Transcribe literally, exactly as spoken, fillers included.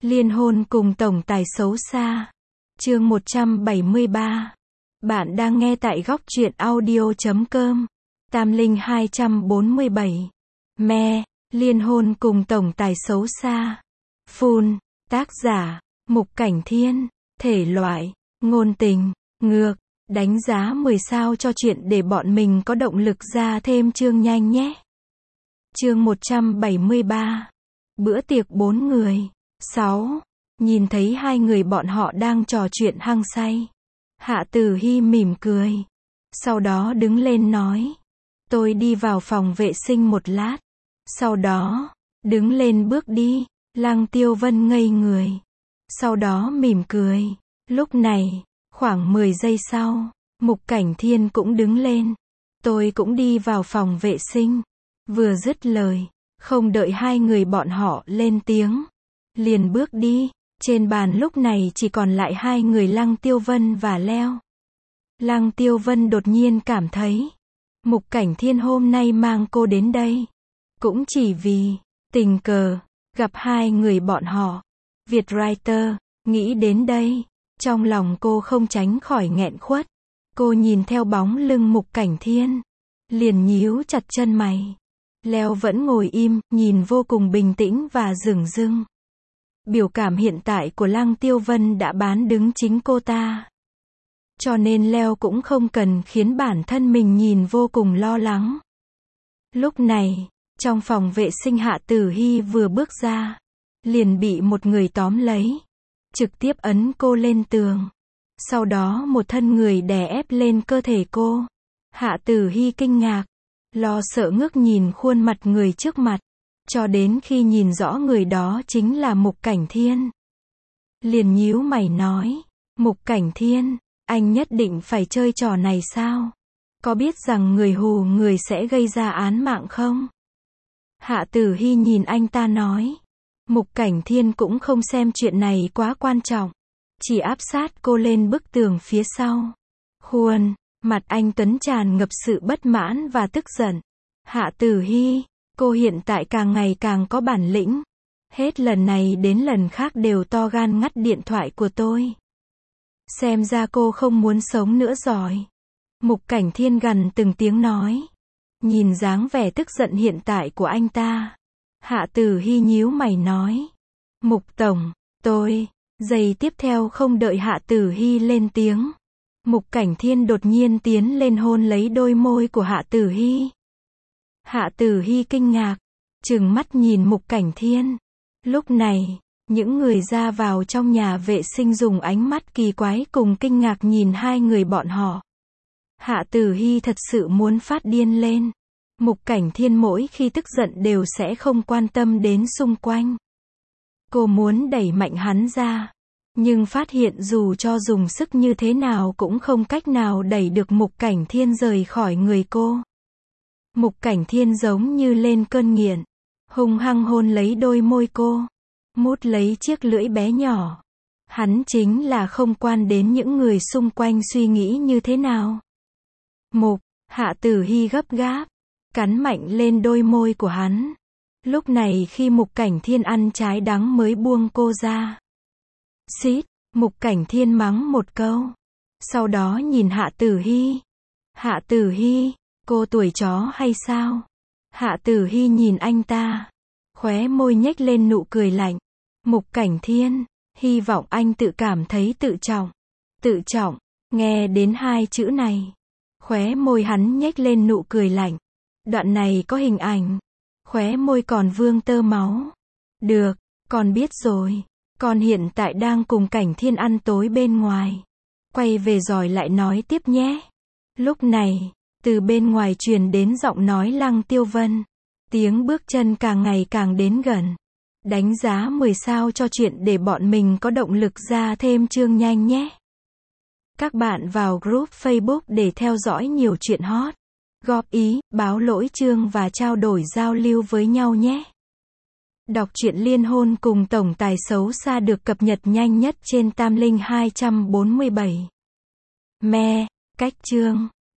Liên hôn cùng tổng tài xấu xa. Chương một trăm bảy mươi ba. Bạn đang nghe tại góc truyện audio chấm com. Tam Linh hai trăm bốn mươi bảy. Me, liên hôn cùng tổng tài xấu xa. Full, tác giả, Mục Cảnh Thiên. Thể loại, ngôn tình, ngược. Đánh giá mười sao cho chuyện để bọn mình có động lực ra thêm chương nhanh nhé. Chương một trăm bảy mươi ba. Bữa tiệc bốn người. sáu. Nhìn thấy hai người bọn họ đang trò chuyện hăng say. Hạ Tử Hi mỉm cười. Sau đó đứng lên nói. Tôi đi vào phòng vệ sinh một lát. Sau đó, đứng lên bước đi. Lăng Tiêu Vân ngây người. Sau đó mỉm cười. Lúc này, khoảng mười giây sau, Mục Cảnh Thiên cũng đứng lên. Tôi cũng đi vào phòng vệ sinh. Vừa dứt lời, không đợi hai người bọn họ lên tiếng, liền bước đi. Trên bàn lúc này chỉ còn lại hai người Lăng Tiêu Vân và Leo. Lăng Tiêu Vân đột nhiên cảm thấy, Mục Cảnh Thiên hôm nay mang cô đến đây, cũng chỉ vì, tình cờ, gặp hai người bọn họ. Việt Writer, nghĩ đến đây, trong lòng cô không tránh khỏi nghẹn khuất. Cô nhìn theo bóng lưng Mục Cảnh Thiên, liền nhíu chặt chân mày. Leo vẫn ngồi im, nhìn vô cùng bình tĩnh và dửng dưng. Biểu cảm hiện tại của Lăng Tiêu Vân đã bán đứng chính cô ta. Cho nên Leo cũng không cần khiến bản thân mình nhìn vô cùng lo lắng. Lúc này, trong phòng vệ sinh Hạ Tử Hi vừa bước ra, liền bị một người tóm lấy, trực tiếp ấn cô lên tường. Sau đó một thân người đè ép lên cơ thể cô. Hạ Tử Hi kinh ngạc, lo sợ ngước nhìn khuôn mặt người trước mặt, cho đến khi nhìn rõ người đó chính là Mục Cảnh Thiên. Liền nhíu mày nói, Mục Cảnh Thiên, anh nhất định phải chơi trò này sao? Có biết rằng người hù người sẽ gây ra án mạng không? Hạ Tử Hi nhìn anh ta nói. Mục Cảnh Thiên cũng không xem chuyện này quá quan trọng, chỉ áp sát cô lên bức tường phía sau. Khuôn mặt anh tuấn tràn ngập sự bất mãn và tức giận. Hạ Tử Hi, cô hiện tại càng ngày càng có bản lĩnh. Hết lần này đến lần khác đều to gan ngắt điện thoại của tôi. Xem ra cô không muốn sống nữa rồi. Mục Cảnh Thiên gằn từng tiếng nói. Nhìn dáng vẻ tức giận hiện tại của anh ta, Hạ Tử Hi nhíu mày nói. Mục Tổng, tôi. Giây tiếp theo không đợi Hạ Tử Hi lên tiếng, Mục Cảnh Thiên đột nhiên tiến lên hôn lấy đôi môi của Hạ Tử Hi. Hạ Tử Hi kinh ngạc, trừng mắt nhìn Mục Cảnh Thiên. Lúc này, những người ra vào trong nhà vệ sinh dùng ánh mắt kỳ quái cùng kinh ngạc nhìn hai người bọn họ. Hạ Tử Hi thật sự muốn phát điên lên. Mục Cảnh Thiên mỗi khi tức giận đều sẽ không quan tâm đến xung quanh. Cô muốn đẩy mạnh hắn ra, nhưng phát hiện dù cho dùng sức như thế nào cũng không cách nào đẩy được Mục Cảnh Thiên rời khỏi người cô. Mục Cảnh Thiên giống như lên cơn nghiện, hung hăng hôn lấy đôi môi cô, mút lấy chiếc lưỡi bé nhỏ. Hắn chính là không quan đến những người xung quanh suy nghĩ như thế nào. Mục, Hạ Tử Hi gấp gáp, cắn mạnh lên đôi môi của hắn. Lúc này khi Mục Cảnh Thiên ăn trái đắng mới buông cô ra. Xít, Mục Cảnh Thiên mắng một câu. Sau đó nhìn Hạ Tử Hi. Hạ Tử Hi, cô tuổi chó hay sao? Hạ Tử Hi nhìn anh ta, khóe môi nhếch lên nụ cười lạnh. Mục Cảnh Thiên, hy vọng anh tự cảm thấy tự trọng. Tự trọng, nghe đến hai chữ này, khóe môi hắn nhếch lên nụ cười lạnh. Đoạn này có hình ảnh, khóe môi còn vương tơ máu. Được, con biết rồi. Con hiện tại đang cùng Cảnh Thiên ăn tối bên ngoài. Quay về rồi lại nói tiếp nhé. Lúc này, từ bên ngoài truyền đến giọng nói Lăng Tiêu Vân. Tiếng bước chân càng ngày càng đến gần. Đánh giá mười sao cho chuyện để bọn mình có động lực ra thêm chương nhanh nhé. Các bạn vào group Facebook để theo dõi nhiều chuyện hot, góp ý, báo lỗi chương và trao đổi giao lưu với nhau nhé. Đọc truyện liên hôn cùng tổng tài xấu xa được cập nhật nhanh nhất trên Tam Linh hai trăm bốn mươi bảy. Me, cách chương.